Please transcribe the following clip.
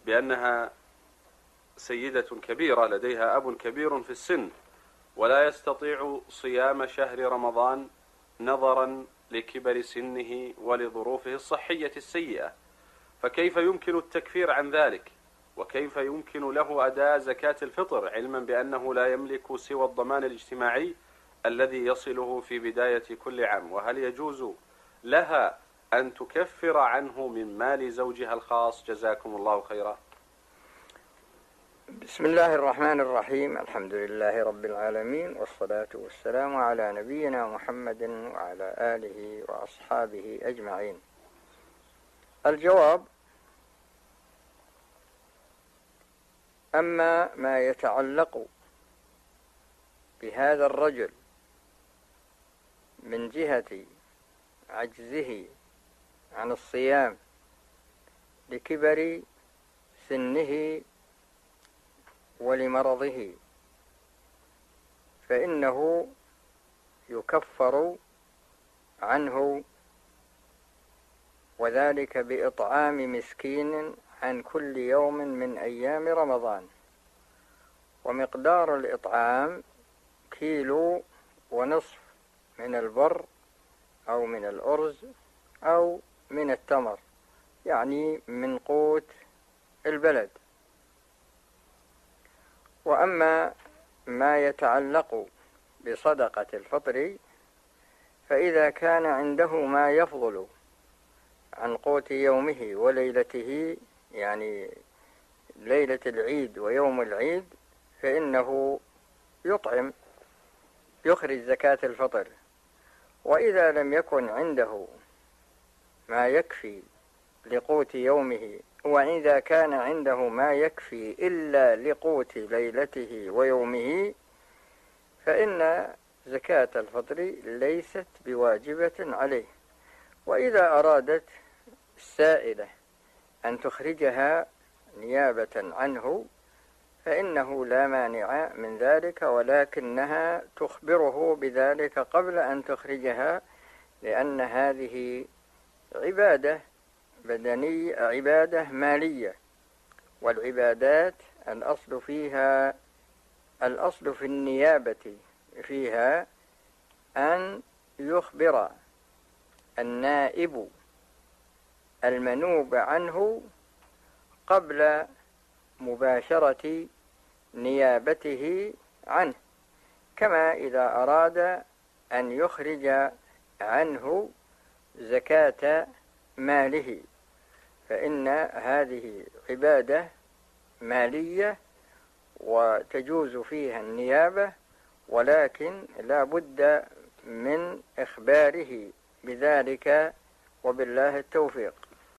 بأنها سيدة كبيرة لديها أب كبير في السن ولا يستطيع صيام شهر رمضان نظرا لكبر سنه ولظروفه الصحية السيئة، فكيف يمكن التكفير عن ذلك؟ وكيف يمكن له أداء زكاة الفطر علما بأنه لا يملك سوى الضمان الاجتماعي الذي يصله في بداية كل عام؟ وهل يجوز لها أن تكفر عنه من مال زوجها الخاص؟ جزاكم الله خيرا. بسم الله الرحمن الرحيم. الحمد لله رب العالمين، والصلاة والسلام على نبينا محمد وعلى آله وأصحابه أجمعين. الجواب: أما ما يتعلق بهذا الرجل من جهة عجزه عن الصيام لكبر سنه ولمرضه، فإنه يكفر عنه، وذلك بإطعام مسكين عن كل يوم من أيام رمضان، ومقدار الإطعام 1.5 كيلو من البر أو من الأرز أو من التمر، يعني من قوت البلد. وأما ما يتعلق بصدقة الفطر، فإذا كان عنده ما يفضل عن قوت يومه وليلته، يعني ليلة العيد ويوم العيد، فإنه يطعم، يخرج زكاة الفطر. وإذا لم يكن عنده ما يكفي لقوت يومه، وإذا كان عنده ما يكفي إلا لقوت ليلته ويومه، فإن زكاة الفطر ليست بواجبة عليه. وإذا أرادت السائلة أن تخرجها نيابة عنه فإنه لا مانع من ذلك، ولكنها تخبره بذلك قبل أن تخرجها، لأن هذه عبادة بدنية، عبادة مالية، والعبادات الأصل في النيابة فيها أن يخبر النائب المنوب عنه قبل مباشرة نيابته عنه، كما إذا أراد أن يخرج عنه زكاة ماله، فإن هذه عبادة مالية وتجوز فيها النيابة، ولكن لا بد من إخباره بذلك، وبالله التوفيق.